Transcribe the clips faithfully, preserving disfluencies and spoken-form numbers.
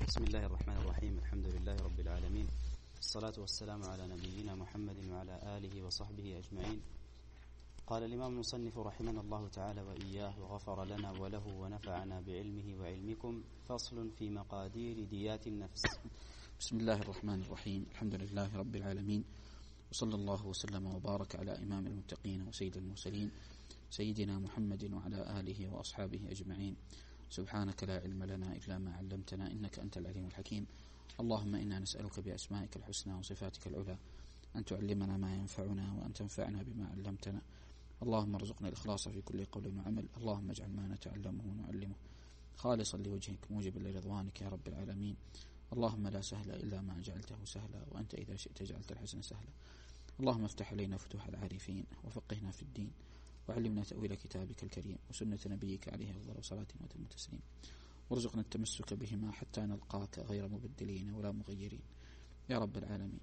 بسم الله الرحمن الرحيم. الحمد لله رب العالمين، الصلاة والسلام على نبينا محمد وعلى آله وصحبه أجمعين. قال الإمام المصنف رحمنا الله تعالى وإياه وغفر لنا وله ونفعنا بعلمه وعلمكم. فصل في مقادير ديات النفس. بسم الله الرحمن الرحيم. الحمد لله رب العالمين، وصلى الله وسلم وبارك على إمام المتقين وسيد المرسلين سيدنا محمد وعلى آله وأصحابه أجمعين. سبحانك لا علم لنا إلا ما علمتنا إنك أنت العليم الحكيم. اللهم إنا نسألك بأسمائك الحسنى وصفاتك العلى أن تعلمنا ما ينفعنا وأن تنفعنا بما علمتنا. اللهم ارزقنا الإخلاص في كل قول وعمل. اللهم اجعل ما نتعلمه ونعلمه خالصا لوجهك موجبا لرضوانك يا رب العالمين. اللهم لا سهل إلا ما جعلته سهلا، وأنت إذا شئت جعلت الحسن سهلا. اللهم افتح علينا فتوح العارفين وفقهنا في الدين، وعلمنا تأويل كتابك الكريم وسنة نبيك عليه أفضل صلاة وأتم تسليم، وارزقنا التمسك بهما حتى نلقاك غير مبدلين ولا مغيرين يا رب العالمين،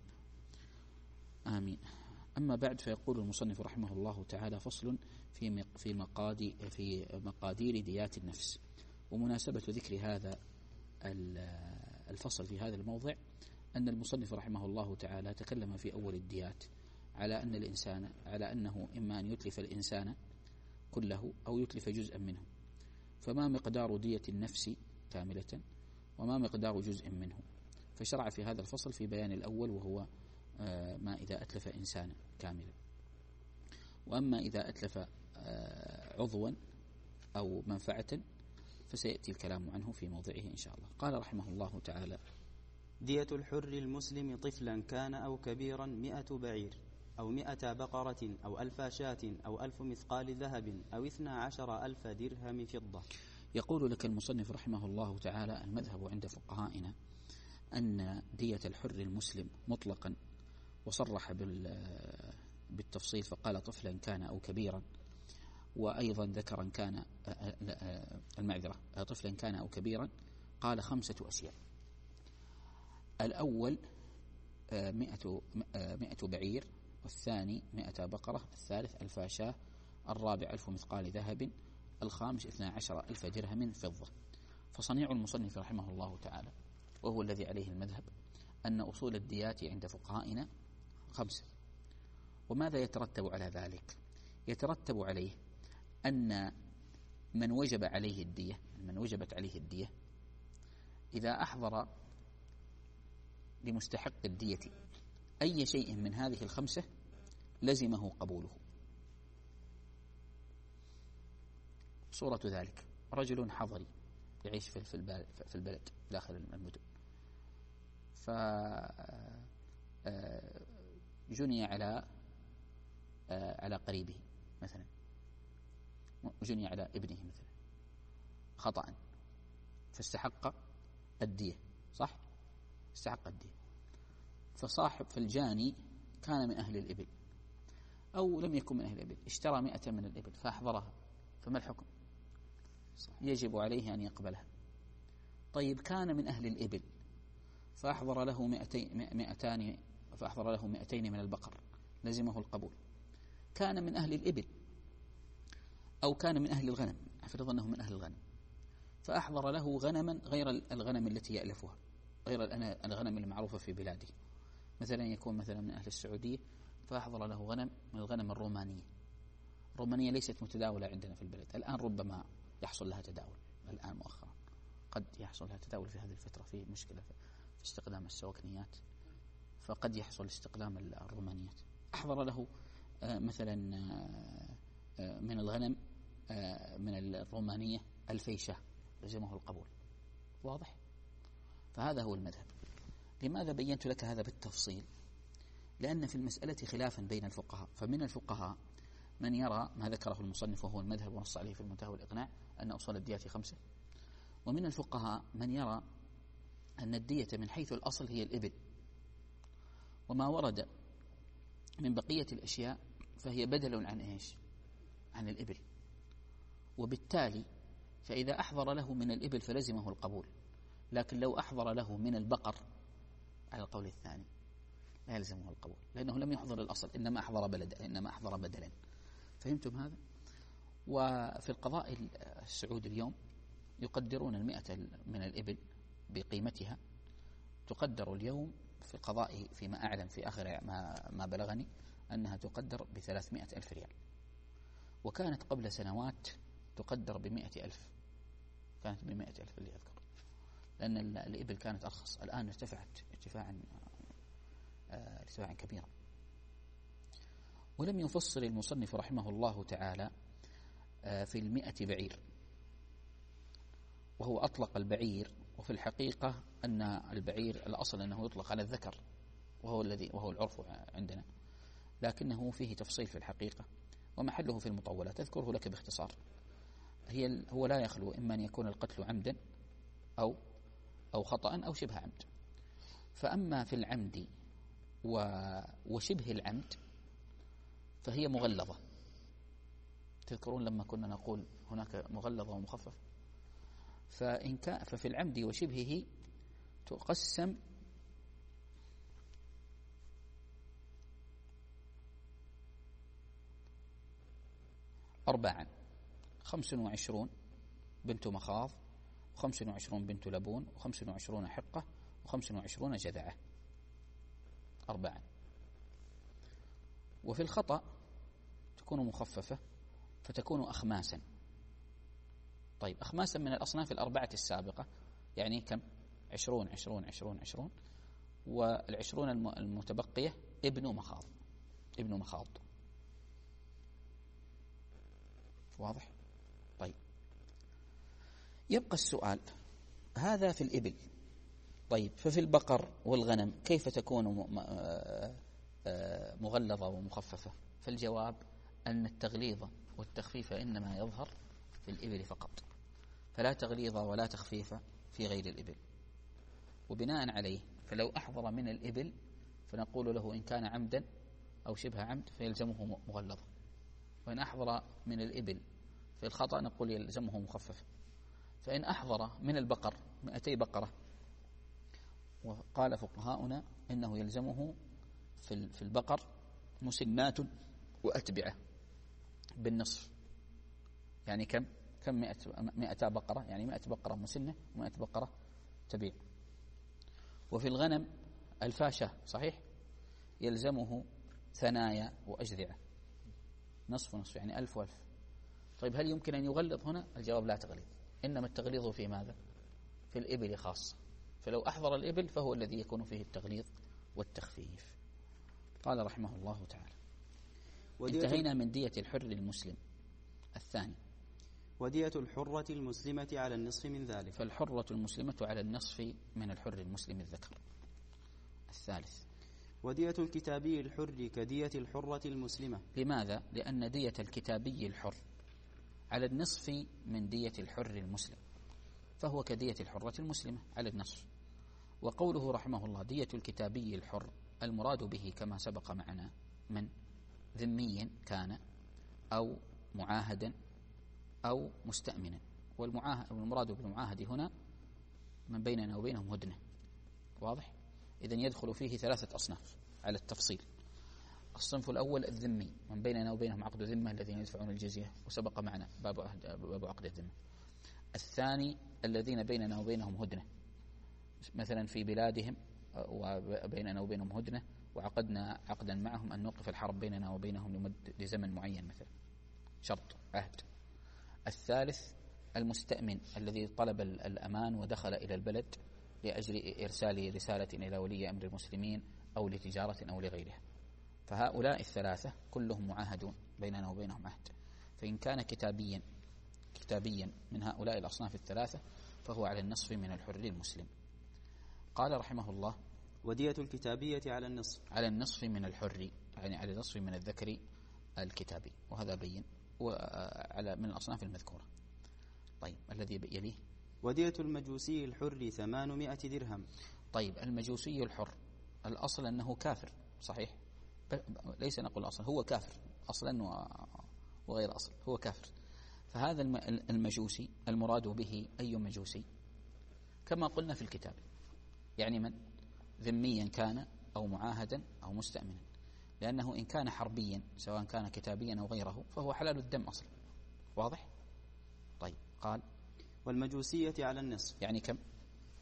آمين. أما بعد، فيقول المصنف رحمه الله تعالى: فصل في في مقادي في مقادير ديات النفس. ومناسبة ذكر هذا الفصل في هذا الموضع أن المصنف رحمه الله تعالى تكلم في أول الديات على أن الإنسان على أنه إما أن يتلف الإنسان كله أو يتلف جزءا منه، فما مقدار دية النفس كاملة وما مقدار جزء منه. فشرع في هذا الفصل في بيان الأول، وهو ما إذا أتلف إنسانا كاملا. وأما إذا أتلف عضوا أو منفعة فسيأتي الكلام عنه في موضعه إن شاء الله. قال رحمه الله تعالى: دية الحر المسلم طفلا كان أو كبيرا مئة بعير أو مئة بقرة أو ألف شاة أو ألف مثقال ذهب أو اثنا عشر ألف درهم فضة. يقول لك المصنف رحمه الله تعالى: المذهب عند فقهائنا أن دية الحر المسلم مطلقا، وصرح بالتفصيل فقال طفلا كان أو كبيرا، وأيضا ذكرا كان المعذرة طفلا كان أو كبيرا، قال خمسة أشياء. الأول مئة, مئة بعير، والثاني مئة بقرة، الثالث ألف شاة، الرابع ألف مثقال ذهب، الخامس اثنا عشر ألف درهم فضة. فصنيع المصنف رحمه الله تعالى، وهو الذي عليه المذهب، أن أصول الديات عند فقهائنا خمسة. وماذا يترتب على ذلك؟ يترتب عليه أن من وجب عليه الدية من وجبت عليه الدية إذا أحضر لمستحق الدية أي شيء من هذه الخمسة لزمه قبوله. صورة ذلك: رجل حضري يعيش في البلد داخل المدن، فجني على على قريبه مثلا، جني على ابنه مثلا خطأ، فاستحق الدية، صح؟ استحق الدية. فصاحب فالجاني كان من أهل الإبل أو لم يكن من أهل الإبل، اشترى مئة من الإبل فأحضرها، فما الحكم؟ يجب عليه أن يقبلها. طيب، كان من أهل الإبل فأحضر له مئتين مئتان فأحضر له مئتين من البقر، لزمه القبول. كان من أهل الإبل أو كان من أهل الغنم، أفرض أنه من أهل الغنم، فأحضر له غنما غير الغنم التي يألفها، غير الغنم المعروفة في بلاده. مثلا يكون مثلا من أهل السعودية فأحضر له غنم من الغنم الرومانية. الرومانية ليست متداولة عندنا في البلد الآن، ربما يحصل لها تداول الآن مؤخرا، قد يحصل لها تداول في هذه الفترة، في مشكلة في استخدام السوكنيات، فقد يحصل استخدام الرومانيات. أحضر له مثلا من الغنم من الرومانية ألفي شاة، لزمه القبول. واضح؟ فهذا هو المذهب. لماذا بينت لك هذا بالتفصيل؟ لأن في المسألة خلافا بين الفقهاء. فمن الفقهاء من يرى ما ذكره المصنف وهو المذهب ونص عليه في المنتهى والإقناع أن أصول الديات خمسة، ومن الفقهاء من يرى أن الدية من حيث الأصل هي الإبل، وما ورد من بقية الأشياء فهي بدل عن إيش؟ عن الإبل. وبالتالي فإذا أحضر له من الإبل فلزمه القبول، لكن لو أحضر له من البقر على القول الثاني لا يلزمه القبول، لأنه لم يحضر الأصل، إنما أحضر بلد إنما أحضر بدلا. فهمتم هذا؟ وفي القضاء السعودي اليوم يقدرون المئة من الإبل بقيمتها تقدر اليوم في قضائه فيما أعلم في آخر ما, ما بلغني أنها تقدر بثلاثمائة ألف ريال، وكانت قبل سنوات تقدر بمائة ألف، كانت بمائة ألف اللي أذكر، لأن الإبل كانت أرخص. الآن ارتفعت ارتفاعا ارتفاعا كبيرا. ولم يفصل المصنف رحمه الله تعالى في المئة بعير، وهو أطلق البعير، وفي الحقيقة أن البعير الأصل أنه يطلق على الذكر، وهو الذي وهو العرف عندنا، لكنه فيه تفصيل في الحقيقة، ومحله في المطولات أذكره لك باختصار. هي هو لا يخلو إما أن يكون القتل عمدا أو أو خطأ أو شبه عمد. فأما في العمد وشبه العمد فهي مغلظة. تذكرون لما كنا نقول هناك مغلظة ومخفف؟ فإن كان ففي العمد وشبهه تقسم أربعا: خمس وعشرون بنت مخاض، وخمس وعشرون بنت لبون، وخمس وعشرون حقة، وخمس وعشرون جذعة. أربعا. وفي الخطأ تكون مخففة فتكون أخماسا. طيب أخماسا من الأصناف الأربعة السابقة، يعني كم؟ عشرون عشرون عشرون عشرون، والعشرون المتبقية ابن مخاض ابن مخاض. واضح؟ طيب يبقى السؤال هذا في الإبل. طيب ففي البقر والغنم كيف تكون مغلظة ومخففة؟ فالجواب أن التغليظ والتخفيف إنما يظهر في الإبل فقط، فلا تغليظ ولا تخفيف في غير الإبل. وبناء عليه فلو أحضر من الإبل فنقول له إن كان عمدا أو شبه عمد فيلزمه مغلظة، وإن أحضر من الإبل في الخطأ نقول يلزمه مخفف. فإن أحضر من البقر مئتي بقرة، وقال فقهاؤنا إنه يلزمه في البقر مسنات وأتبعة بالنصف، يعني كم كم مئة مئتا بقرة، يعني مئة بقرة مسنة ومئة بقرة تبيع. وفي الغنم الفاشة صحيح يلزمه ثنايا وأجذعة، نصف ونصف، يعني ألف وألف. طيب هل يمكن أن يغلظ هنا؟ الجواب لا تغليظ، إنما التغليظ في ماذا؟ في الإبل خاصة. فلو أحضر الإبل فهو الذي يكون فيه التغليظ والتخفيف. قال رحمه الله تعالى: انتهينا من دية الحر المسلم. الثاني: ودية الحرة المسلمة على النصف من ذلك. فالحرة المسلمة على النصف من الحر المسلم الذكر. الثالث: ودية الكتابي الحر كدية الحرة المسلمة. لماذا؟ لأن دية الكتابي الحر على النصف من دية الحر المسلم، فهو كدية الحرة المسلمة على النصف. وقوله رحمه الله دية الكتابي الحر المراد به كما سبق معنا من ذمي كان أو معاهدا أو مستأمنا. والمراد بالمعاهد هنا من بيننا وبينهم هدنة. واضح؟ إذن يدخل فيه ثلاثة أصناف على التفصيل. الصنف الأول الذمي، من بيننا وبينهم عقد ذمة الذين يدفعون الجزية، وسبق معنا باب باب عقد الذمة. الثاني الذين بيننا وبينهم هدنة، مثلا في بلادهم وبيننا وبينهم هدنة وعقدنا عقدا معهم أن نوقف الحرب بيننا وبينهم لمد لزمن معين مثلا، شرط عهد. الثالث المستأمن الذي طلب الأمان ودخل إلى البلد لأجل إرسال رسالة إلى ولي أمر المسلمين أو لتجارة أو لغيرها. فهؤلاء الثلاثة كلهم معاهدون بيننا وبينهم عهد. فإن كان كتابيا كتابيا من هؤلاء الأصناف الثلاثة فهو على النصف من الحر المسلم. قال رحمه الله ودية الكتابية على النصف على النصف من الحر، يعني على النصف من الذكر الكتابي، وهذا بين وعلى من الأصناف المذكورة. طيب الذي يليه ودية المجوسي الحر ثمانمائة درهم. طيب المجوسي الحر الأصل أنه كافر صحيح، ليس نقول أصلا، هو كافر أصلا وغير أصل، هو كافر. فهذا المجوسي المراد به أي مجوسي؟ كما قلنا في الكتاب، يعني من ذميا كان أو معاهدا أو مستأمنا، لأنه إن كان حربيا سواء كان كتابيا أو غيره فهو حلال الدم أصلا. واضح؟ طيب قال والمجوسية على النصف، يعني كم؟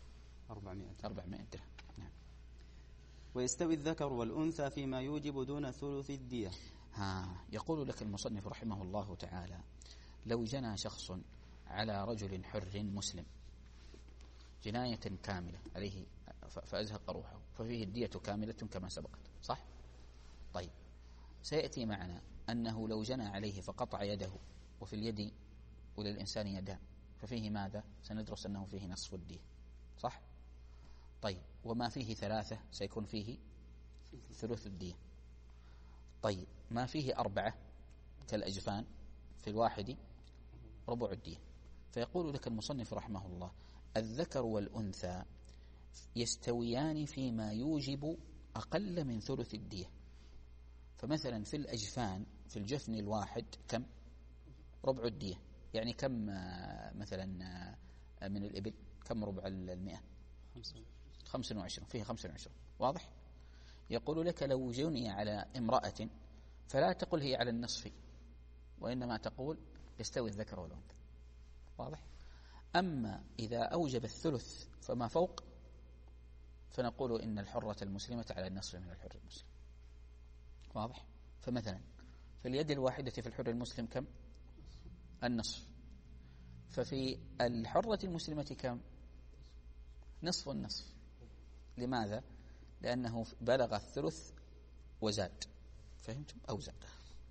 أربعمائة أربعمائة درهم. نعم. ويستوي الذكر والأنثى فيما يوجب دون ثلث الدية. ها يقول لك المصنف رحمه الله تعالى: لو جنى شخص على رجل حر مسلم جناية كاملة عليه فأزهق روحه ففيه الدية كاملة كما سبقت، صح؟ طيب، سيأتي معنا أنه لو جنى عليه فقطع يده وفي اليد وللإنسان يدان ففيه ماذا؟ سندرس أنه فيه نصف الدية، صح؟ طيب، وما فيه ثلاثة سيكون فيه ثلث الدية. طيب، ما فيه أربعة كالأجفان في الواحد ربع الدية. فيقول لك المصنف رحمه الله: الذكر والأنثى يستويان فيما يوجب أقل من ثلث الدية. فمثلا في الأجفان في الجفن الواحد كم؟ ربع الدية. يعني كم مثلا من الإبل كم ربع المئة؟ خمسة وعشرين. فيه خمسة وعشرين. واضح؟ يقول لك لو جني على امرأة فلا تقل هي على النصف، وإنما تقول يستوي الذكر والأنثى. واضح؟ أما إذا أوجب الثلث فما فوق فنقول إن الحرة المسلمة على النصف من الحر المسلم. واضح؟ فمثلا في اليد الواحدة في الحر المسلم كم؟ النصف. ففي الحرة المسلمة كم؟ نصف النصف. لماذا؟ لأنه بلغ الثلث وزاد. فهمتم؟ أو زاد.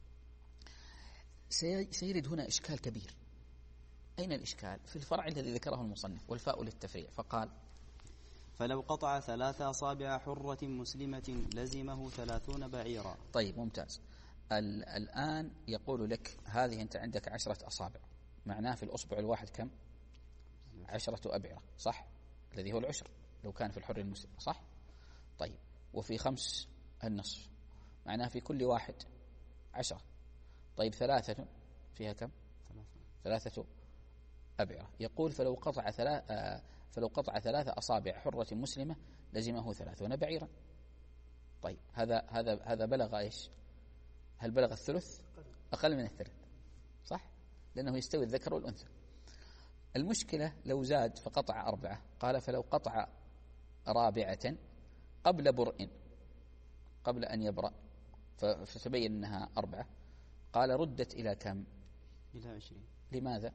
سيرد هنا إشكال كبير. أين الإشكال؟ في الفرع الذي ذكره المصنف والفاء للتفريع، فقال: فلو قطع ثلاث أصابع حرة مسلمة لزمه ثلاثون بعيرا. طيب، ممتاز. الآن يقول لك هذه أنت عندك عشرة أصابع، معناه في الأصبع الواحد كم؟ عشرة أبعرة، صح؟ الذي هو العشر لو كان في الحر المسلم، صح؟ طيب، وفي خمس النصف، معناه في كل واحد عشرة. طيب، ثلاثة فيها كم؟ ثلاثة أبعرة. يقول فلو قطع ثلاثة فلو قطع ثلاثة أصابع حرة مسلمة لزمه ثلاثون بعيرا. طيب، هذا هذا هذا بلغ إيش؟ هل بلغ الثلث؟ أقل من الثلث، صح؟ لأنه يستوي الذكر والأنثى. المشكلة لو زاد فقطع أربعة، قال فلو قطع رابعة قبل برء، قبل أن يبرأ فتبين أنها أربعة، قال ردت إلى كم؟ إلى عشرين. لماذا؟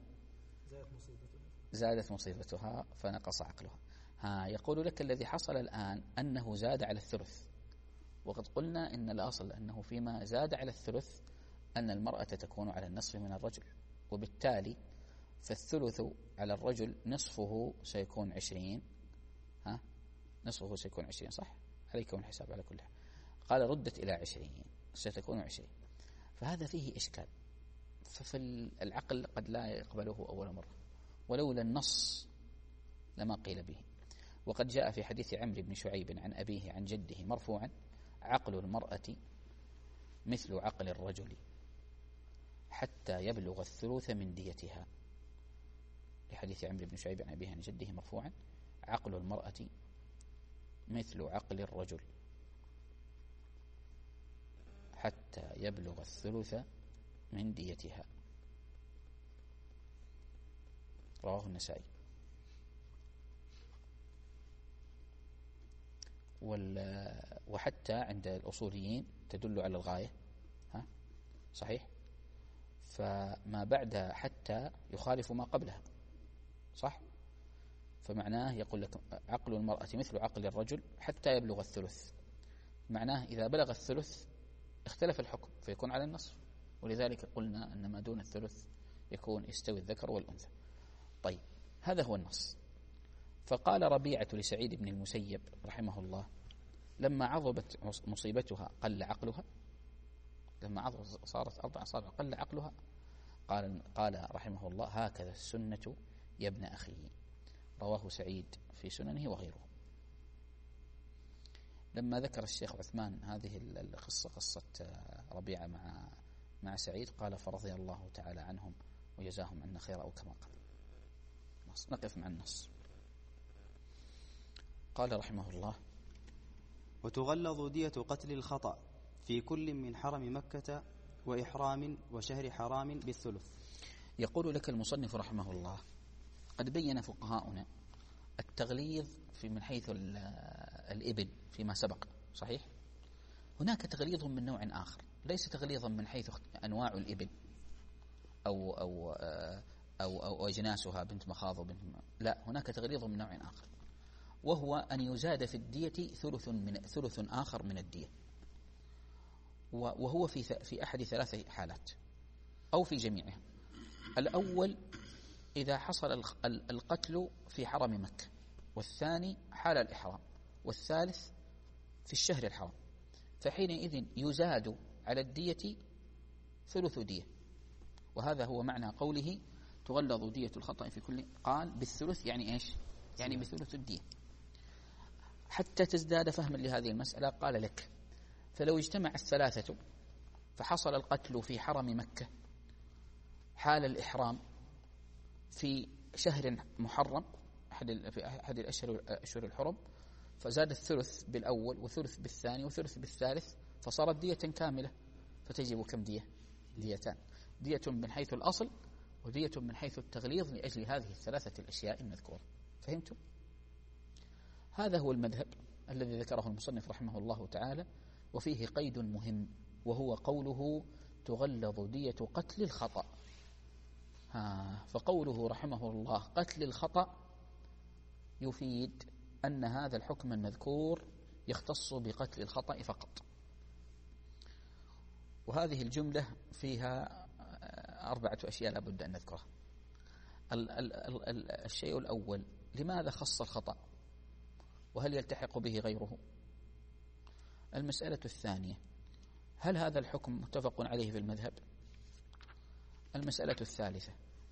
زادت مصيبتها فنقص عقلها. ها يقول لك الذي حصل الآن أنه زاد على الثلث، وقد قلنا إن الأصل أنه فيما زاد على الثلث أن المرأة تكون على النصف من الرجل، وبالتالي فالثلث على الرجل نصفه سيكون عشرين. ها نصفه سيكون عشرين، صح؟ عليكم الحساب على كل حال. قال ردت إلى عشرين، ستكون عشرين. فهذا فيه إشكال، ففي العقل قد لا يقبله أول مرة، ولولا النص لما قيل به. وقد جاء في حديث عمرو بن شعيب عن أبيه عن جده مرفوعا: عقل المرأة مثل عقل الرجل حتى يبلغ الثلث من ديتها. لحديث عمرو بن شعيب عن أبيه عن جده مرفوعا: عقل المرأة مثل عقل الرجل حتى يبلغ الثلث من ديتها. رواه النسائي. وحتى عند الأصوليين تدل على الغاية، ها صحيح؟ فما بعد حتى يخالف ما قبلها، صح؟ فمعناه يقول لك عقل المرأة مثل عقل الرجل حتى يبلغ الثلث، معناه إذا بلغ الثلث اختلف الحكم فيكون على النصف، ولذلك قلنا أن ما دون الثلث يكون يستوي الذكر والأنثى. طيب، هذا هو النص. فقال ربيعة لسعيد بن المسيب رحمه الله: لما عظمت مصيبتها قل عقلها، لما عظمت صارت أربع أصابع قل عقلها. قال قال رحمه الله: هكذا السنة يا ابن أخي. رواه سعيد في سننه وغيره. لما ذكر الشيخ عثمان هذه القصة، قصة ربيعة مع مع سعيد، قال: فرضي الله تعالى عنهم وجزاهم عنا خيرا، أو كما قال. نقف مع النص. قال رحمه الله: وتغلظ دية قتل الخطأ في كل من حرم مكة وإحرام وشهر حرام بالثلث. يقول لك المصنف رحمه الله: قد بين فقهاؤنا التغليظ في من حيث الإبل فيما سبق صحيح؟ هناك تغليظ من نوع آخر، ليس تغليظا من حيث أنواع الإبل أو أو أو أو أجناسها بنت مخاض وبنت م... لا، هناك تغليظ من نوع آخر، وهو أن يزاد في الدية ثلث من ثلث آخر من الدية، وهو في في أحد ثلاث حالات أو في جميعها. الأول إذا حصل القتل في حرم مكة، والثاني حال الإحرام، والثالث في الشهر الحرام، فحينئذ يزاد على الدية ثلث دية. وهذا هو معنى قوله تغلظ دية الخطأ في كل، قال بالثلث يعني إيش؟ يعني بثلث الدية. حتى تزداد فهما لهذه المسألة قال لك فلو اجتمع الثلاثة فحصل القتل في حرم مكة حال الإحرام في شهر محرم أحد في أحد الأشهر أشهر الحرم، فزاد الثلث بالأول وثلث بالثاني وثلث بالثالث، فصارت دية كاملة، فتجب كم دية؟ ديتان، دية من حيث الأصل ودية من حيث التغليظ لأجل هذه الثلاثة الأشياء المذكورة. فهمتم؟ هذا هو المذهب الذي ذكره المصنف رحمه الله تعالى، وفيه قيد مهم وهو قوله تغلظ دية قتل الخطأ. ها فقوله رحمه الله قتل الخطأ يفيد أن هذا الحكم المذكور يختص بقتل الخطأ فقط. وهذه الجملة فيها أربعة أشياء لابد أن نذكرها. ال ال ال الشيء الأول، لماذا خص الخطأ وهل يلتحق به غيره؟ المسألة الثانية، هل هذا الحكم متفق عليه في المذهب؟ المسألة الثالثة،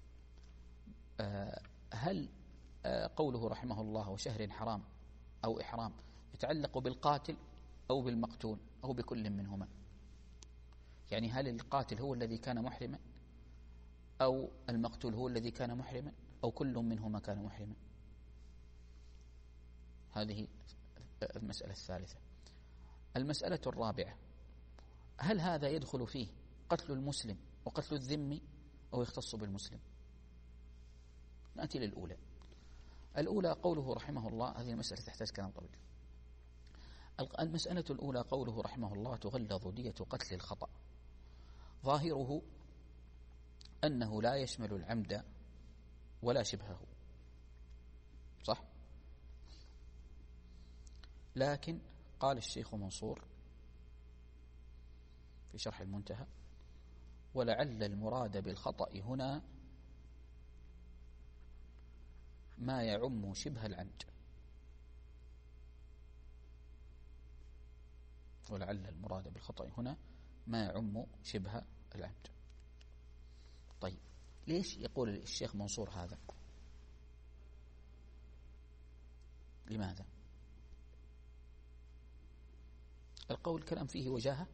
هل قوله رحمه الله وشهر حرام أو إحرام يتعلق بالقاتل أو بالمقتول أو بكل منهما؟ يعني هل القاتل هو الذي كان محرما أو المقتول هو الذي كان محرما أو كل منهما كان محرما؟ هذه المسألة الثالثة. المسألة الرابعة، هل هذا يدخل فيه قتل المسلم وقتل الذمي أو يختص بالمسلم؟ نأتي للأولى. الأولى قوله رحمه الله، هذه المسألة تحتاج كلام طويل. المسألة الأولى قوله رحمه الله تغلظ دية قتل الخطأ، ظاهره أنه لا يشمل العمد ولا شبهه، صح؟ لكن قال الشيخ منصور في شرح المنتهى ولعل المراد بالخطأ هنا ما يعم شبه العمد، ولعل المراد بالخطأ هنا ما يعم شبه العمد. طيب ليش يقول الشيخ منصور هذا؟ لماذا؟ القول كلام فيه وجاهة،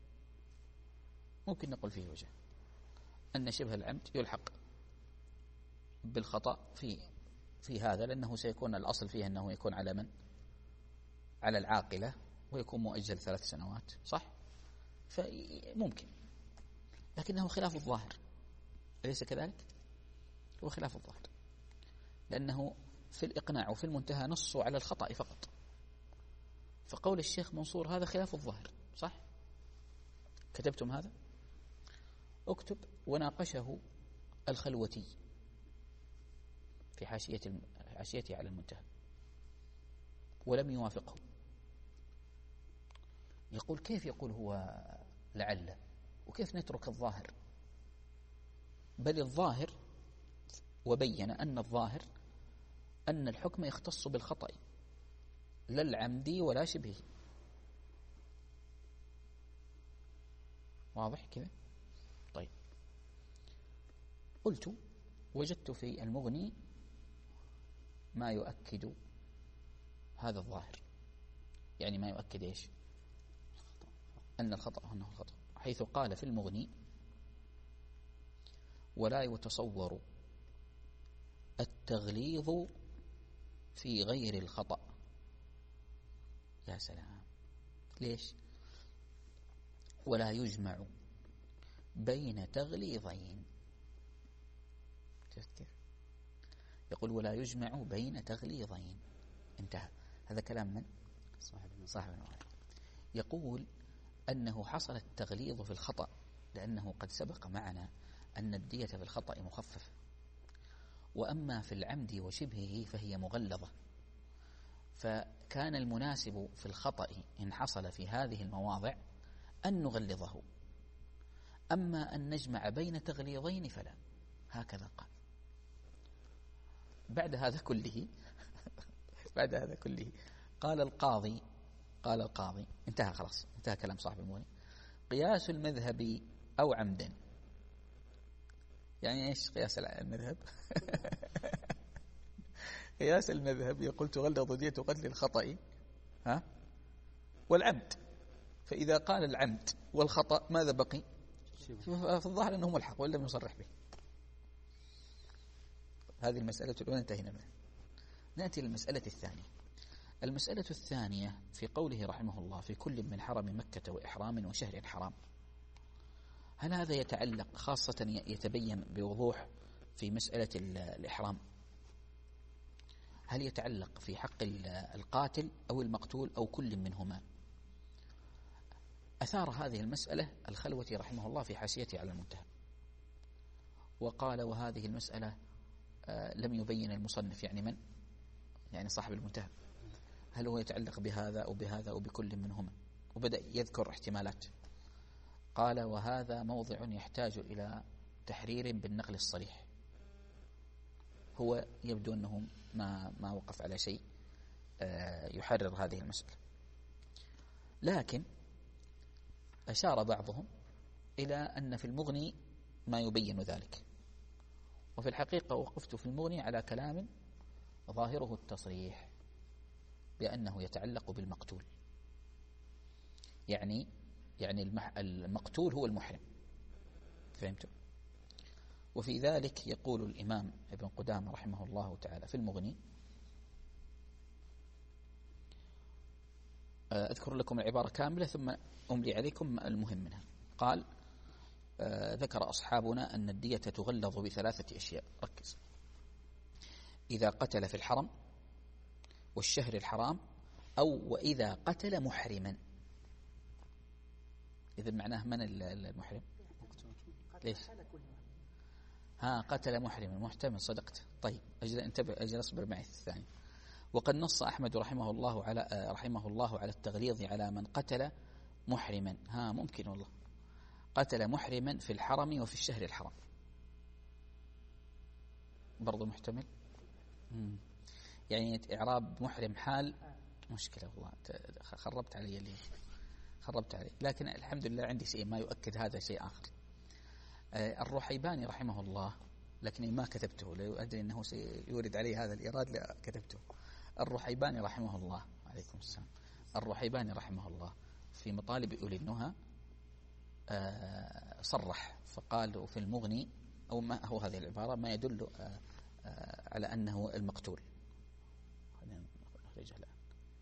ممكن نقول فيه وجاهة أن شبه العمد يلحق بالخطأ في في هذا، لأنه سيكون الأصل فيه أنه يكون على من؟ على العاقلة، ويكون مؤجل ثلاث سنوات، صح؟ فممكن، لكنه خلاف الظاهر، أليس كذلك؟ هو خلاف الظاهر، لأنه في الإقناع وفي المنتهى نصوا على الخطأ فقط، فقول الشيخ منصور هذا خلاف الظاهر، صح؟ كتبتم هذا؟ اكتب وناقشه الخلوتي في حاشية حاشيته على المنتهى ولم يوافقه. يقول كيف يقول هو لعل، وكيف نترك الظاهر؟ بل الظاهر، وبين أن الظاهر أن الحكم يختص بالخطأ لا العمدي ولا شبهه. واضح كذا؟ طيب، قلت وجدت في المغني ما يؤكد هذا الظاهر، يعني ما يؤكد إيش؟ أن الخطأ أنه الخطأ، حيث قال في المغني ولا يتصور التغليظ في غير الخطأ. يا سلام، ليش؟ ولا يجمع بين تغليظين. شفت كيف؟ يقول ولا يجمع بين تغليظين. انتهى. هذا كلام من؟ صاحب صاحب المغني. يقول أنه حصل التغليظ في الخطأ لأنه قد سبق معنا أن الدية في الخطأ مخففة، وأما في العمد وشبهه فهي مغلظة، فكان المناسب في الخطأ إن حصل في هذه المواضع أن نغلظه، أما أن نجمع بين تغليظين فلا. هكذا قال. بعد هذا كله بعد هذا كله قال القاضي قال القاضي انتهى خلاص، انتهى كلام صاحب المغني. قياس المذهب أو عمدا. يعني ايش قياس المذهب؟ قياس المذهب يقول تغلظ دية قتل الخطأ ها والعمد، فإذا قال العمد والخطأ ماذا بقي؟ في الظاهر أنه ملحق وإن لم يصرح به. هذه المسألة الأولى انتهينا منها. نأتي للمسألة الثانية. المسألة الثانية في قوله رحمه الله في كل من حرم مكة وإحرام وشهر حرام، هل هذا يتعلق خاصة يتبين بوضوح في مسألة الإحرام، هل يتعلق في حق القاتل أو المقتول أو كل منهما؟ أثار هذه المسألة الخلوتي رحمه الله في حاشيته على المنتهى، وقال وهذه المسألة لم يبين المصنف يعني من؟ يعني صاحب المنتهى، هل هو يتعلق بهذا أو بهذا أو بكل منهما، وبدأ يذكر احتمالات. قال وهذا موضع يحتاج إلى تحرير بالنقل الصريح. هو يبدو أنه ما ما وقف على شيء يحرر هذه المسألة، لكن أشار بعضهم إلى أن في المغني ما يبين ذلك، وفي الحقيقة وقفت في المغني على كلام ظاهره التصريح بأنه يتعلق بالمقتول، يعني يعني المقتول هو المحرم، فهمتوا؟ وفي ذلك يقول الإمام ابن قدامة رحمه الله تعالى في المغني، أذكر لكم العبارة كاملة ثم أملي عليكم المهم منها. قال ذكر أصحابنا أن الدية تغلظ بثلاثة أشياء، ركز: إذا قتل في الحرم والشهر الحرام، أو وإذا قتل محرما. إذن معناه من المحرم؟ ليش؟ ها قتل محرما، محتمل، صدقت. طيب أجل انتبه، أجل أصبر معي الثاني. وقد نص أحمد رحمه الله على رحمه الله على التغليظ على من قتل محرما. ها ممكن والله، قتل محرما في الحرم وفي الشهر الحرام، برضو محتمل. مم. يعني إعراب محرم حال مشكلة والله، خربت علي اللي خربت علي، لكن الحمد لله عندي شيء ما يؤكد هذا شيء آخر. الرحيباني رحمه الله، لكني ما كتبته، لو أدري أنه سيورد علي هذا الإيراد لا كتبته. الرحيباني رحمه الله، عليكم السلام، الرحيباني رحمه الله في مطالب أولي النهى صرح فقال في المغني، أو ما هو هذه العبارة ما يدل على أنه المقتول. خلينا نخرجها الآن.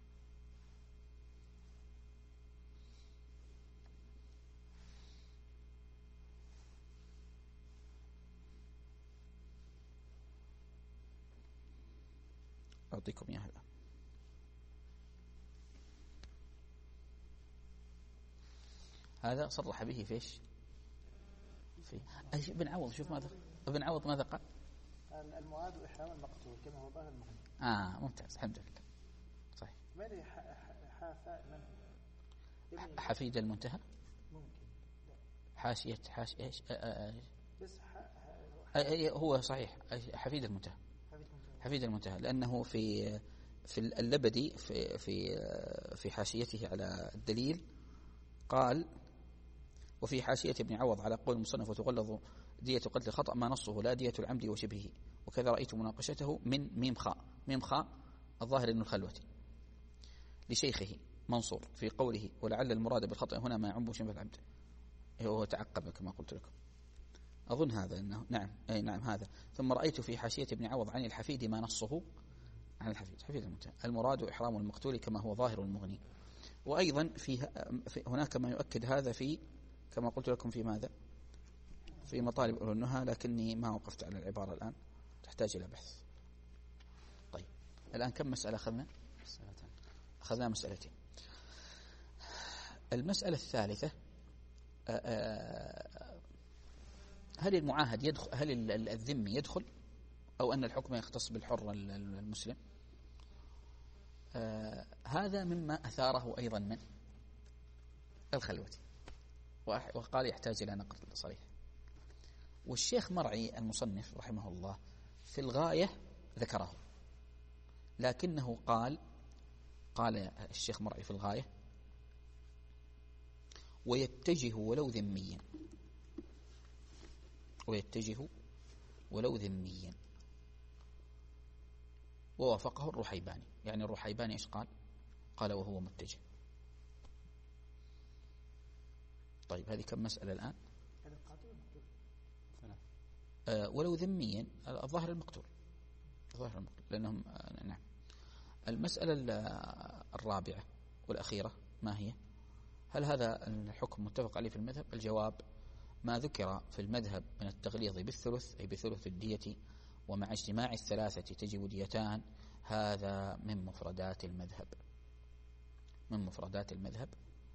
أعطيكم إياها الآن. هذا صرح به فيش في ابن عوض. شوف ماذا ابن عوض ماذا قال: المعاد إحرام المقتول كما هو ظاهر المغني. آه ممتاز، الحمد لله، صحيح. ماذا حافا من حفيد المنتهى؟ ممكن حاشية حاشية ايش؟ بس هو صحيح حفيد المنتهى، حفيد المنتهى، لأنه في في اللبدي في في في حاشيته على الدليل قال: وفي حاشية ابن عوض على قول المصنف وتغلظ دية قتل الخطأ ما نصه لا دية العمد وشبهه، وكذا رأيت مناقشته من ميم خاء ميم خاء الظاهر ابن الخلوتي لشيخه منصور في قوله ولعل المراد بالخطأ هنا ما يعم شبه العمد. هو تعقب كما قلت لكم، أظن هذا إنه نعم أي نعم هذا. ثم رأيت في حاشية ابن عوض عن الحفيد ما نصه عن الحفيد حفيد المنتهى المراد إحرام المقتول كما هو ظاهر المغني. وأيضا في هناك ما يؤكد هذا في كما قلت لكم في ماذا في مطالب أولي النهى، لكني ما وقفت على العبارة الآن، تحتاج إلى بحث. الآن كم مسألة أخذنا؟ مسألتين. أخذنا مسألتين. المسألة الثالثة هل المعاهد يدخل، هل الذمي يدخل، أو أن الحكم يختص بالحر المسلم؟ آه هذا مما أثاره أيضا من الخلوتي، وقال يحتاج إلى نقل صريح. والشيخ مرعي المصنف رحمه الله في الغاية ذكره، لكنه قال قال الشيخ مرعي في الغاية: ويتجه ولو ذميا، ويتجه ولو ذميا، ووافقه الرحيباني. يعني الرحيباني إيش قال؟ قال وهو متجه. طيب هذه كم مسألة الآن؟ آه ولو ذميا، الظاهر المقتول، الظاهر المقتول لأنهم آه نعم. المسألة الرابعة والأخيرة ما هي؟ هل هذا الحكم متفق عليه في المذهب؟ الجواب: ما ذكر في المذهب من التغليظ بالثلث، أي بثلث الدية، ومع اجتماع الثلاثة تجب ديتان، هذا من مفردات المذهب، من مفردات المذهب.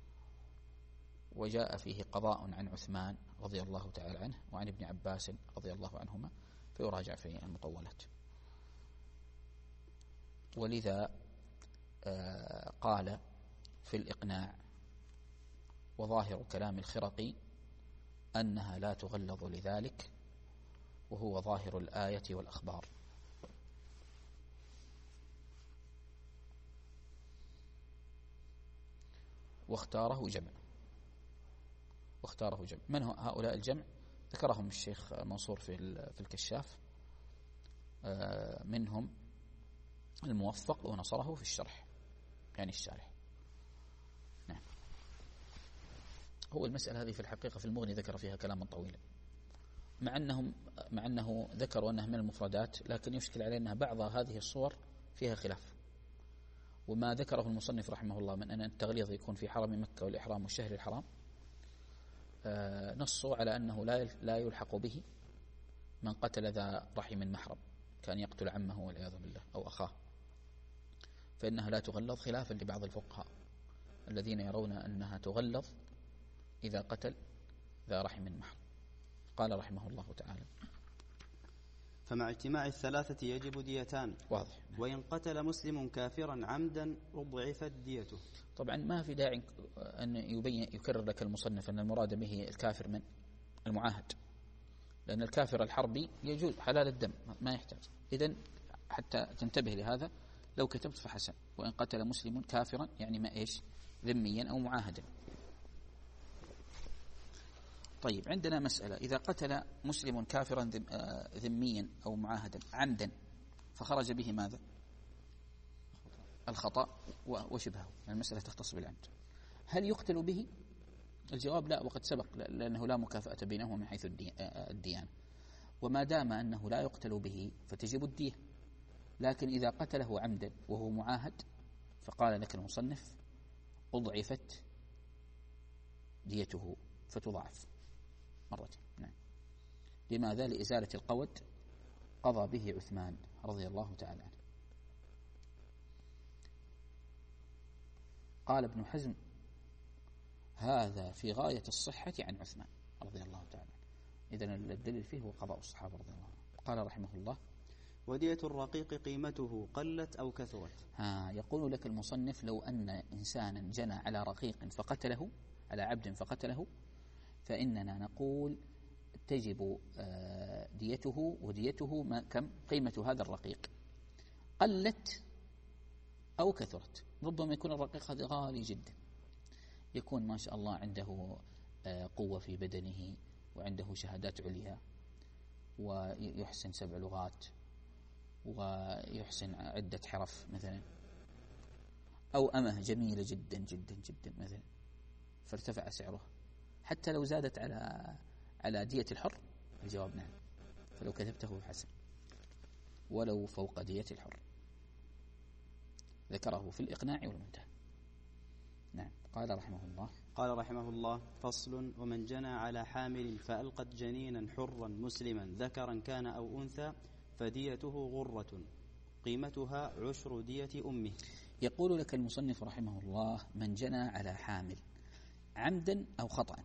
وجاء فيه قضاء عن عثمان رضي الله تعالى عنه وعن ابن عباس رضي الله عنهما، فيراجع في المطولات. ولذا آه قال في الإقناع: وظاهر كلام الخرقي أنها لا تغلظ لذلك، وهو ظاهر الآية والأخبار. واختاره جمع، واختاره جمع. من هؤلاء الجمع؟ ذكرهم الشيخ منصور في في الكشاف، منهم الموفق ونصره في الشرح، يعني الشارح. نعم. هو المسألة هذه في الحقيقة في المغني ذكر فيها كلاما طويلا، مع أنهم مع أنه ذكروا أنها من المفردات، لكن يشكل عليه أنها بعض هذه الصور فيها خلاف. وما ذكره المصنف رحمه الله من أن التغليظ يكون في حرم مكة والإحرام والشهر الحرام، آه نصوا على أنه لا لا يلحق به من قتل ذا رحم محرم، كان يقتل عمه والعياذ بالله أو أخاه، فإنها لا تغلظ، خلافا لبعض الفقهاء الذين يرون أنها تغلظ إذا قتل ذا رحم محرم. قال رحمه الله تعالى: فمع اجتماع الثلاثة يجب ديتان. واضح. وإن قتل مسلم كافرا عمدا أضعفت ديته. طبعا ما في داعي أن يبين يكرر لك المصنف أن المراد به الكافر من المعاهد، لأن الكافر الحربي يجوز حلال الدم، ما يحتاج. إذن حتى تنتبه لهذا لو كتبت فحسن: وإن قتل مسلم كافرا، يعني ما إيش؟ ذميا أو معاهدا. طيب عندنا مسألة: إذا قتل مسلم كافرا ذميا أو معاهدا عمدا فخرج به ماذا؟ الخطأ وشبهه، المسألة تختص بالعمد. هل يقتل به؟ الجواب: لا، وقد سبق، لأنه لا مكافأة بينهما من حيث الديانة. وما دام أنه لا يقتل به فتجب الدية. لكن إذا قتله عمدا وهو معاهد فقال لك المصنف: أضعفت ديته، فتضاعف مرتين. نعم. لماذا؟ لإزالة القود قضى به عثمان رضي الله تعالى عنه. قال ابن حزم: هذا في غاية الصحة عن عثمان رضي الله تعالى عنه. إذن الدليل فيه هو قضاء الصحابة رضي الله عنهم. قال رحمه الله: ودية الرقيق قيمته قلت أو كثرت. ها يقول لك المصنف: لو أن إنسانا جنى على رقيق فقتله، على عبد فقتله، فإننا نقول تجب ديته، وديته ما كم؟ قيمة هذا الرقيق، قلت أو كثرت. ربما يكون الرقيق هذا غالي جدا، يكون ما شاء الله عنده قوة في بدنه وعنده شهادات عليا ويحسن سبع لغات ويحسن عدة حرف مثلا، أو أمه جميلة جدا جدا جدا مثلا، فارتفع سعرها حتى لو زادت على على دية الحر. الجواب: نعم. فلو كتبته حسن ولو فوق دية الحر. ذكره في الإقناع والمنتهى. نعم. قال رحمه الله: قال رحمه الله: فصل: ومن جنى على حامل فألقت جنينا حرا مسلما ذكرا كان أو أنثى فديته غرة. قيمتها عشر دية أمه. يقول لك المصنف رحمه الله: من جنى على حامل عمدا أو خطأ،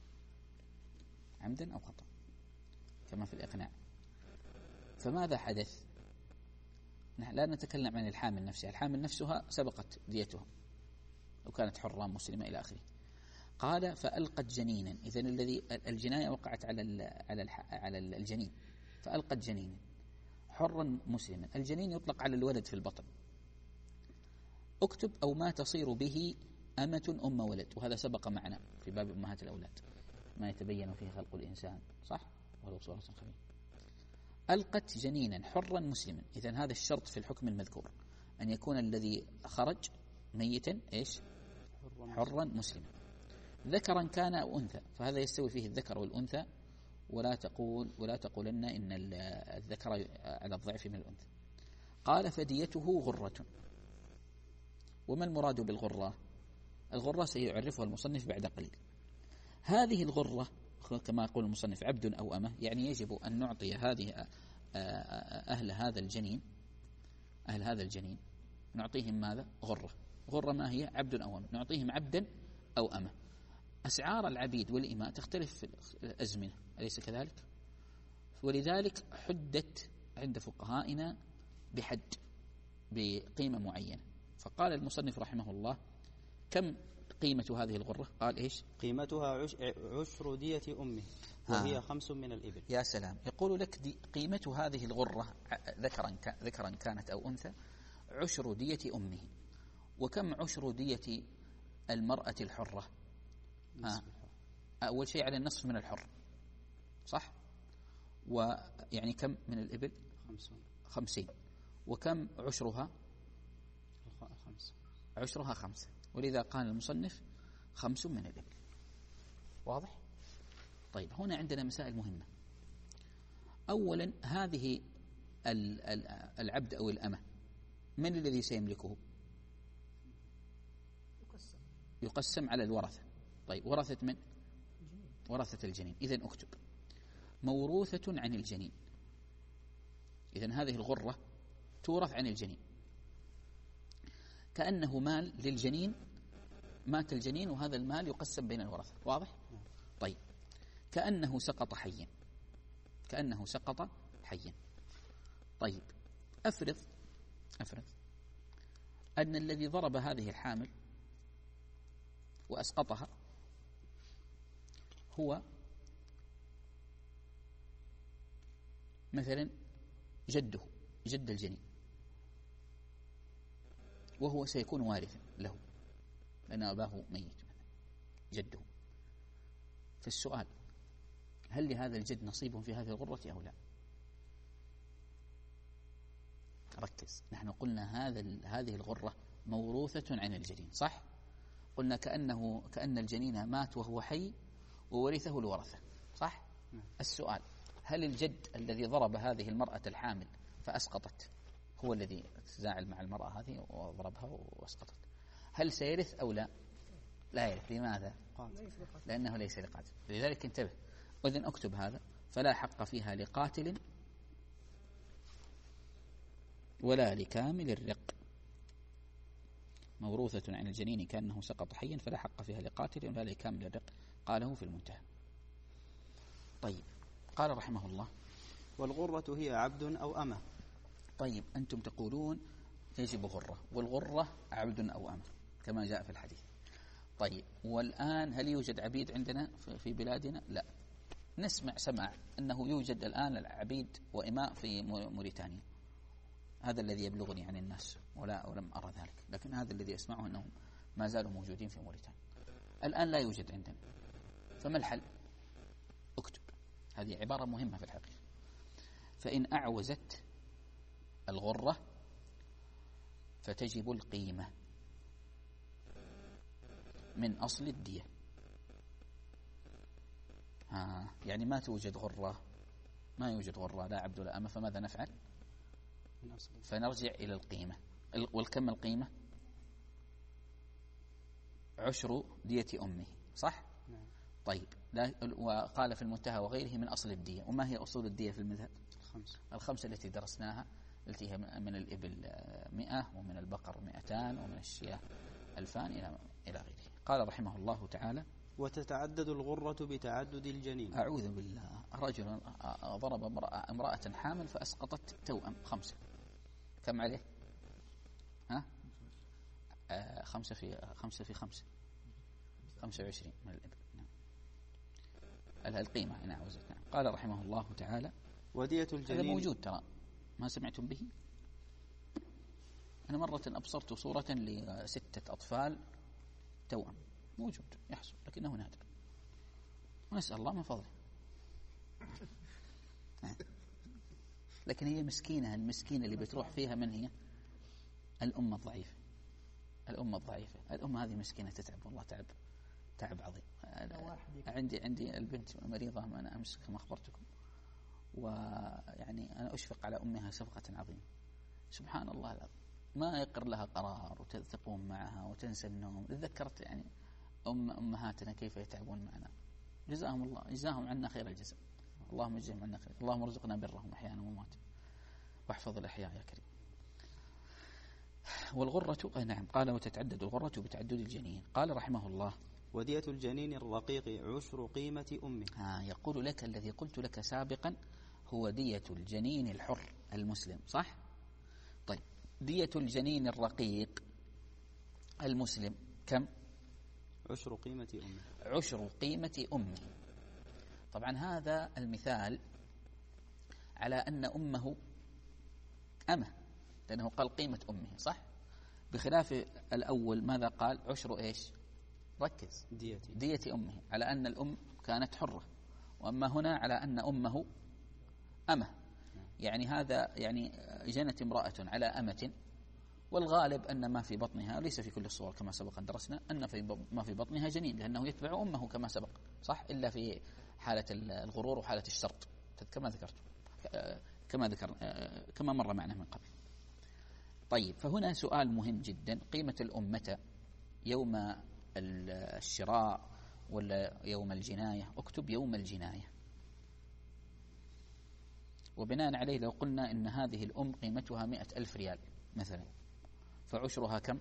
عمدا أو خطأ كما في الإقناع، فماذا حدث؟ نحن لا نتكلم عن الحامل نفسها، الحامل نفسها سبقت ديتها لو كانت حرة مسلمة إلى آخره. قال: فألقت جنينا، إذن الذي الجناية وقعت على على على الجنين، فألقت جنينا حرا مسلما. الجنين يطلق على الولد في البطن. اكتب: أو ما تصير به أمة أم ولد، وهذا سبق معنا في باب أمهات الأولاد، ما يتبين فيه خلق الإنسان، صح؟ ولو صورة خفيفة. ألقت جنينا حرا مسلما، إذن هذا الشرط في الحكم المذكور، أن يكون الذي خرج ميتا إيش؟ حرا مسلما، ذكرا كان أو أنثى، فهذا يستوي فيه الذكر والأنثى، ولا تقول ولا تقولن إن الذكر على الضعف من الأنثى. قال: فديته غرة. وما المراد بالغرة؟ الغرة سيعرفها المصنف بعد قليل. هذه الغرة كما يقول المصنف عبد أو أمة، يعني يجب أن نعطي هذه أهل هذا الجنين أهل هذا الجنين نعطيهم ماذا؟ غرة. غرة ما هي؟ عبد أو أمة، نعطيهم عبدا أو أمة. أسعار العبيد والإماء تختلف في الأزمنة، أليس كذلك؟ ولذلك حدت عند فقهائنا بحد بقيمة معينة. فقال المصنف رحمه الله: كم قيمة هذه الغرة؟ قال إيش؟ قيمتها عشر دية أمه، وهي آه. خمس من الإبل. يا سلام. يقول لك دي قيمة هذه الغرة ذكرا ذكرا كانت أو أنثى عشر دية أمه. وكم عشر دية المرأة الحرة؟ آه. أول شيء على النصف من الحر، صح؟ ويعني كم من الإبل؟ خمسون. خمسين. وكم عشرها؟ خمسة. عشرها خمسة، ولذا قال المصنف خمس من الإبل. واضح؟ طيب، هنا عندنا مسائل مهمة. أولا، هذه العبد أو الأمة من الذي سيملكه؟ يقسم يقسم على الورثة. طيب، ورثة من؟ ورثة الجنين. إذن اكتب: موروثة عن الجنين. إذن هذه الغرة تورث عن الجنين، كأنه مال للجنين، مات الجنين وهذا المال يقسم بين الورثة. واضح؟ طيب، كأنه سقط حيا، كأنه سقط حيا. طيب، أفرض أفرض أن الذي ضرب هذه الحامل وأسقطها هو مثلا جده، جد الجنين، وهو سيكون وارثا له لأن أباه ميت جده. فالسؤال: هل لهذا الجد نصيب في هذه الغرة أو لا؟ ركز، نحن قلنا هذا هذه الغرة موروثة عن الجنين، صح؟ قلنا كأنه كأن الجنين مات وهو حي وورثه الورثة، صح؟ السؤال: هل الجد الذي ضرب هذه المرأة الحامل فأسقطت، هو الذي تزاعل مع المرأة هذه وضربها وأسقطت، هل سيرث أو لا؟ لا يرث. لماذا؟ لأنه ليس لقاتل. لذلك انتبه. وإذن أكتب هذا: فلا حق فيها لقاتل ولا لكامل الرق. موروثة عن الجنين كأنه سقط حيا، فلا حق فيها لقاتل ولا لكامل الرق. قاله في المنتهى. طيب، قال رحمه الله: والغرة هي عبد أو أمة. طيب، أنتم تقولون يجب غرة، والغرة عبد أو أمة كما جاء في الحديث. طيب، والآن هل يوجد عبيد عندنا في بلادنا؟ لا. نسمع سمع أنه يوجد الآن العبيد وإماء في موريتانيا، هذا الذي يبلغني عن الناس، ولا ولم أرى ذلك، لكن هذا الذي أسمعه أنهم ما زالوا موجودين في موريتانيا. الآن لا يوجد عندنا، فما الحل؟ اكتب، هذه عبارة مهمة في الحقيقة: فإن أعوزت الغرة فتجب القيمة من أصل الدية. ها، يعني ما توجد غرة، ما يوجد غرة لا عبد ولا أمة، فماذا نفعل؟ فنرجع إلى القيمة. والكم القيمة؟ عشر دية أمه، صح؟ نعم. طيب، وقال في المنتهى وغيره من أصل الدية. وما هي أصول الدية في المذهب؟ الخمسة. الخمسة التي درسناها التي هي من الإبل مئة ومن البقر مئتان ومن الشياه ألفان إلى إلى غيره. قال رحمه الله تعالى: وتتعدد الغرة بتعدد الجنين. أعوذ بالله. رجل ضرب امرأة, امرأة حامل فأسقطت توأم خمسة. كم عليه؟ ها؟ آه خمسة في خمسة في خمسة خمسة وعشرين من الإبل. نعم. القيمة. نعم وزنت. نعم. قال رحمه الله تعالى: ودية الجنين. هذا موجود ترى، ما سمعتم به؟ أنا مرة أبصرت صورة لستة أطفال توأم، موجود يحصل لكنه نادر، ونسأل الله من فضله. لكن هي مسكينة، المسكينة اللي بتروح فيها من هي؟ الأم الضعيفة. الأم الضعيفة الأم هذه مسكينة تتعب والله، تعب تعب عظيم. عندي عندي البنت مريضة أنا أمس كما أخبرتكم، ويعني أنا أشفق على أمها شفقة عظيمة. سبحان الله العظيم، ما يقر لها قرار وتقوم معها وتنسى النوم. تذكرت يعني أم أمهاتنا كيف يتعبون معنا، جزاهم الله جزاهم عنا خير الجزاء. اللهم اجزهم عنا خير، اللهم ارزقنا برهم أحيانا وموات، واحفظ الأحياء يا كريم. والغرة نعم. قال: وتتعدد الغرة بتعدد الجنين. قال رحمه الله: ودية الجنين الرقيق عشر قيمة أمه. ها يقول لك الذي قلت لك سابقا هو دية الجنين الحر المسلم، صح؟ طيب، دية الجنين الرقيق المسلم كم؟ عشر قيمة أمه. عشر قيمة أمه. طبعا هذا المثال على أن أمه أمه، لأنه قال قيمة أمه، صح؟ بخلاف الأول ماذا قال؟ عشر إيش؟ ركز. ديتي. دية أمه، على أن الأم كانت حرة، وأما هنا على أن أمه أمه. يعني هذا يعني جنت امرأة على أمة، والغالب أن ما في بطنها، ليس في كل الصور كما سبق أن درسنا، أن في ما في بطنها جنين، لأنه يتبع أمه كما سبق، صح؟ إلا في حالة الغرور وحالة الشرط كما ذكرت، كما ذكر كما مر معنا من قبل. طيب، فهنا سؤال مهم جدا: قيمة الأم متى؟ يوم الشراء ولا يوم الجناية؟ اكتب يوم الجناية. وبناء عليه لو قلنا إن هذه الأم قيمتها مئة ألف ريال مثلا، فعشرها كم؟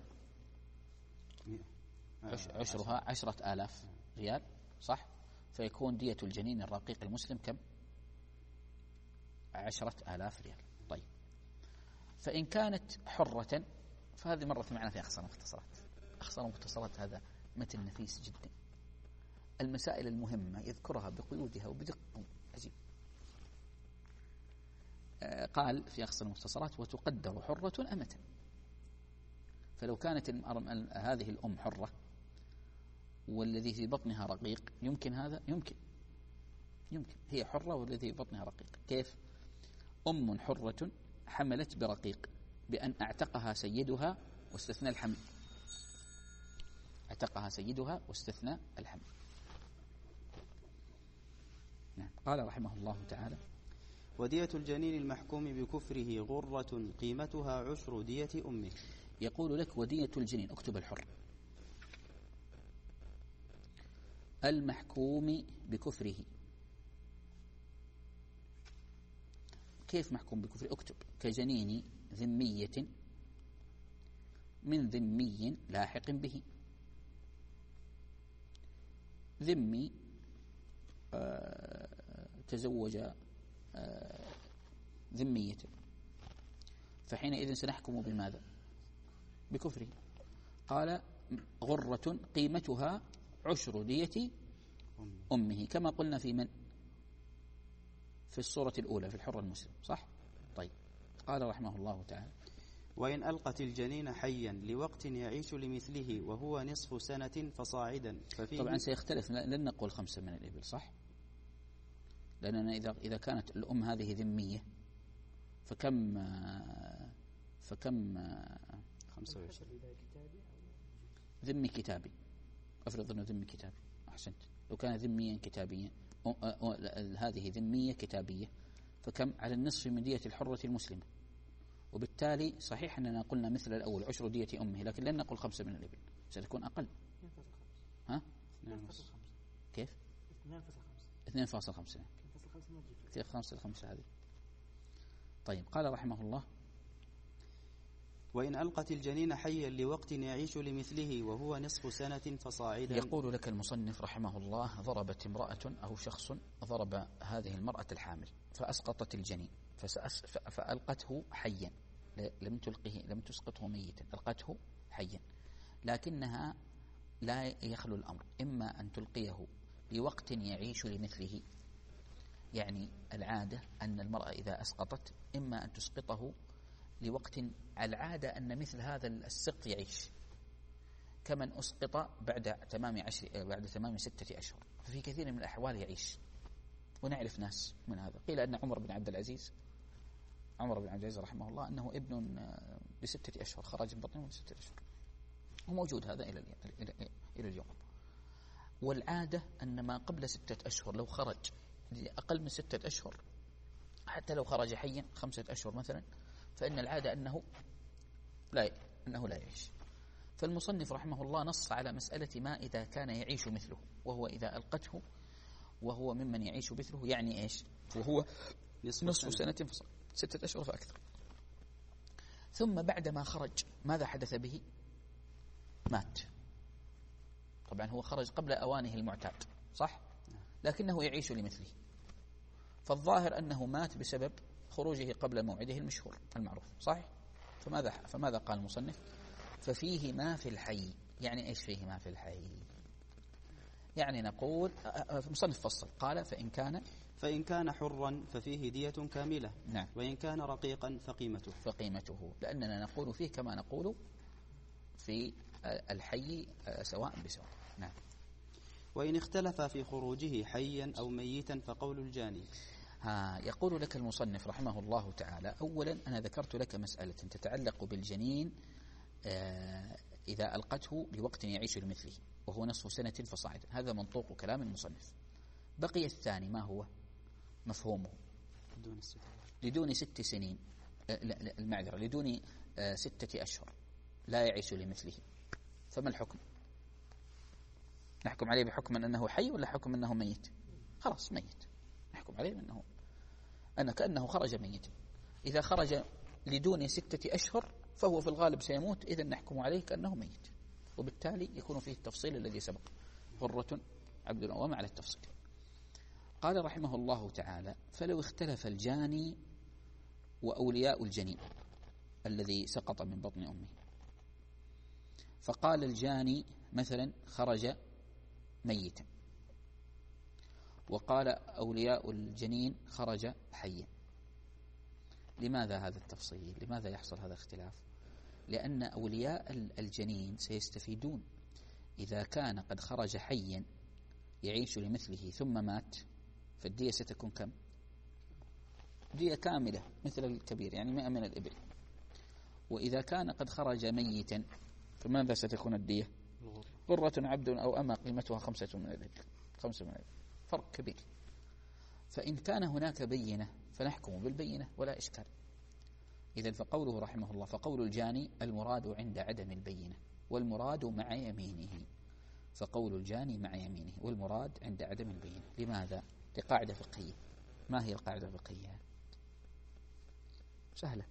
عشرها عشرة آلاف ريال، صح؟ فيكون دية الجنين الرقيق المسلم كم؟ عشرة آلاف ريال. طيب، فإن كانت حرة، فهذه مرت معنا في أخصر مختصرات. أخصر مختصرات هذا متن نفيس جدا، المسائل المهمة يذكرها بقيودها وبدقة عجيب. آه قال في أخصر المختصرات: وتقدر حرة أمة. فلو كانت هذه الأم حرة والذي في بطنها رقيق، يمكن هذا؟ يمكن يمكن هي حرة والذي في بطنها رقيق. كيف؟ أم حرة حملت برقيق بأن أعتقها سيدها واستثنى الحمل. اعتقها سيدها واستثنى الحمل. نعم. قال رحمه الله تعالى: ودية الجنين المحكوم بكفره غرة قيمتها عشر دية أمه. يقول لك: ودية الجنين، اكتب الحر، المحكوم بكفره. كيف محكوم بكفره؟ اكتب: كجنين ذمية من ذمي لاحق به. ذمي آه تزوج آه ذمية، فحينئذ سنحكم بماذا؟ بكفره. قال: غرة قيمتها عشر دية أمه، كما قلنا في من؟ في الصورة الأولى في الحر المسلم، صح؟ طيب، قال رحمه الله تعالى: وإن ألقت الجنين حيا لوقت يعيش لمثله وهو نصف سنة فصاعدا ففيه. طبعا سيختلف، لن نقول خمسة من الإبل، صح؟ لأننا إذا إذا كانت الأم هذه ذمية فكم فكم خمسة وعشرين ذمي كتابي. أفرض أنه ذمي كتابي، أحسنت. لو كان ذميا كتابيا، هذه ذمية كتابية، فكم؟ على النصف من دية الحرة المسلمة. وبالتالي صحيح أننا قلنا مثل الأول عشر دية أمه، لكن لن نقول خمسة من الإبل، ستكون أقل. ها؟ كيف؟ اثنين فاصل خمسة. كيف خمسة الخمسة هذه؟ طيب، قال رحمه الله: وإن ألقت الجنين حيا لوقت يعيش لمثله وهو نصف سنة فصاعدا. يقول لك المصنف رحمه الله: ضربت امرأة أو شخص ضرب هذه المرأة الحامل فأسقطت الجنين فألقته حيا، لم تلقه لم تسقطه ميتا، ألقته حيا، لكنها لا يخلو الأمر إما أن تلقيه لوقت يعيش لمثله، يعني العادة أن المرأة إذا أسقطت إما أن تسقطه لوقت العادة أن مثل هذا السقط يعيش، كمن أسقط بعد تمام عشر بعد تمام ستة أشهر، ففي كثير من الأحوال يعيش، ونعرف ناس من هذا. قيل أن عمر بن عبد العزيز عمر بن عبد العزيز رحمه الله أنه ابن بستة أشهر خرج من بطنه ستة أشهر، وموجود هذا إلى إلى إلى اليوم. والعادة أن ما قبل ستة أشهر لو خرج أقل من ستة أشهر، حتى لو خرج حيا خمسة أشهر مثلا، فإن العادة أنه لا أنه لا يعيش. فالمصنف رحمه الله نص على مسألة ما إذا كان يعيش مثله، وهو إذا ألقته وهو ممن يعيش مثله، يعني إيش؟ وهو نصف, نصف سنة فصل ستة أشهر فأكثر. ثم بعدما خرج ماذا حدث به؟ مات. طبعا هو خرج قبل أوانه المعتاد، صح؟ لكنه يعيش لمثله، فالظاهر أنه مات بسبب خروجه قبل موعده المشهور المعروف، صح؟ فماذا فماذا قال المصنف؟ ففيه ما في الحي. يعني إيش فيه ما في الحي؟ يعني نقول المصنف فصل قال: فإن كان فإن كان حرا ففيه دية كاملة، نعم، وإن كان رقيقا فقيمته فقيمته لأننا نقول فيه كما نقول في الحي سواء بسواء. نعم. وإن اختلف في خروجه حيا أو ميتا فقول الجاني. ها يقول لك المصنف رحمه الله تعالى: أولا أنا ذكرت لك مسألة تتعلق بالجنين آه إذا ألقته لوقت يعيش لمثله وهو نصف سنة فصاعدا، هذا منطوق كلام المصنف. بقي الثاني ما هو مفهومه؟ لدون ستة لدون ست سنين آه المعذرة لدون آه ستة أشهر لا يعيش لمثله، فما الحكم؟ نحكم عليه بحكم أنه حي ولا حكم أنه ميت؟ خلاص ميت، نحكم عليه أنه أنا كأنه خرج ميتا. إذا خرج لدون ستة أشهر فهو في الغالب سيموت، إذن نحكم عليه كأنه ميت، وبالتالي يكون فيه التفصيل الذي سبق: حرة عبد وما على التفصيل. قال رحمه الله تعالى: فلو اختلف الجاني وأولياء الجنين الذي سقط من بطن أمه، فقال الجاني مثلا خرج ميتا، وقال أولياء الجنين خرج حيا، لماذا هذا التفصيل؟ لماذا يحصل هذا الاختلاف؟ لأن أولياء الجنين سيستفيدون إذا كان قد خرج حيا يعيش لمثله ثم مات، فالدية ستكون كم؟ دية كاملة مثل الكبير، يعني مئة من الإبل. وإذا كان قد خرج ميتا فماذا ستكون الدية؟ غرة عبد أو أما قيمتها خمسة من الإبل، خمسة من الإبل، فرق كبير. فإن كان هناك بينة فنحكم بالبينة ولا إشكال. إذن فقوله رحمه الله: فقول الجاني المراد عند عدم البينة والمراد مع يمينه. فقول الجاني مع يمينه والمراد عند عدم البينة. لماذا؟ لقاعدة فقهية. ما هي القاعدة الفقهية؟ سهلة.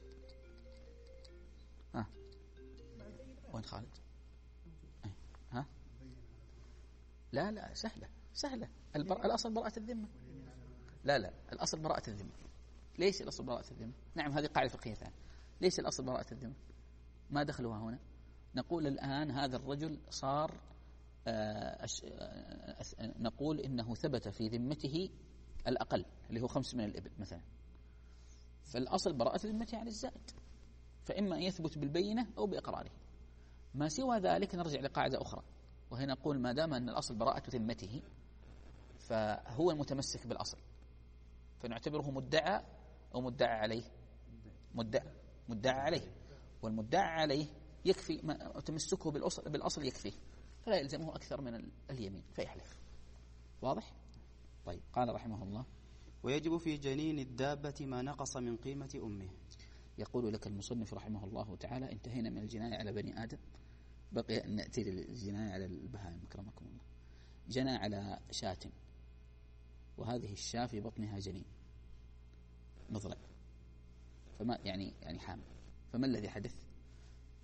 ها وين خالد؟ ها لا لا سهلة سهلة. البر... الأصل براءة الذمة. لا لا الأصل براءة الذمة. ليش الأصل براءة الذمة؟ نعم هذه قاعدة فقهية ثانية. ليش الأصل براءة الذمة؟ ما دخلها هنا؟ نقول الآن هذا الرجل صار آه أش... آه نقول إنه ثبت في ذمته الأقل اللي هو خمس من الإبل مثلا، فالأصل براءة ذمته عن الزائد، فإما أن يثبت بالبينة أو بإقراره. ما سوى ذلك نرجع لقاعدة أخرى، وهي نقول ما دام أن الأصل براءة ذمته فهو المتمسك بالأصل، فنعتبره مدعى أو مدعى عليه؟ مدعى مدعى عليه، والمدعى عليه يكفي ما تمسكه بالأصل, بالأصل يكفيه، فلا يلزمه أكثر من اليمين فيحلف. واضح؟ طيب قال رحمه الله: ويجب في جنين الدابة ما نقص من قيمة أمه. يقول لك المصنف رحمه الله تعالى: انتهينا من الجناية على بني آدم، بقي أن نأتي للجناية على البهائم أكرمكم الله. جنى على شاة، وهذه الشاة في بطنها جنين مضلع، فما يعني يعني حامل، فما الذي حدث؟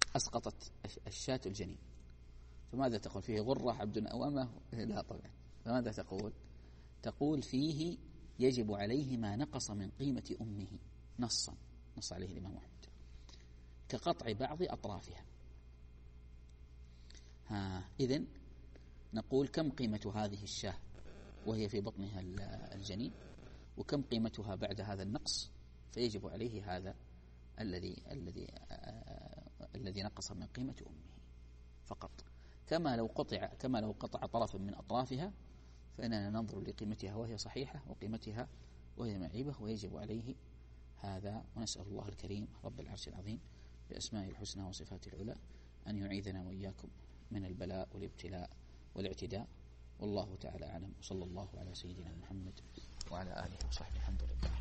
أسقطت الشاة الجنين، فماذا تقول؟ فيه غرة عبد أو أمة؟ لا طبعا. فماذا تقول؟ تقول فيه يجب عليه ما نقص من قيمة أمه نصا، نص عليه الإمام أحمد، كقطع بعض أطرافها. ها إذن نقول كم قيمة هذه الشاة وهي في بطنها الجنين، وكم قيمتها بعد هذا النقص، فيجب عليه هذا الذي الذي الذي نقص من قيمة أمه فقط. كما لو قطع كما لو قطع طرفا من أطرافها فإننا ننظر لقيمتها وهي صحيحة وقيمتها وهي معيبة، ويجب عليه هذا. ونسأل الله الكريم رب العرش العظيم بأسمائه الحسنى وصفاته العلى أن يعيذنا وإياكم من البلاء والابتلاء والاعتداء. والله تعالى أعلم، وصلى الله على سيدنا محمد وعلى آله وصحبه. الحمد لله.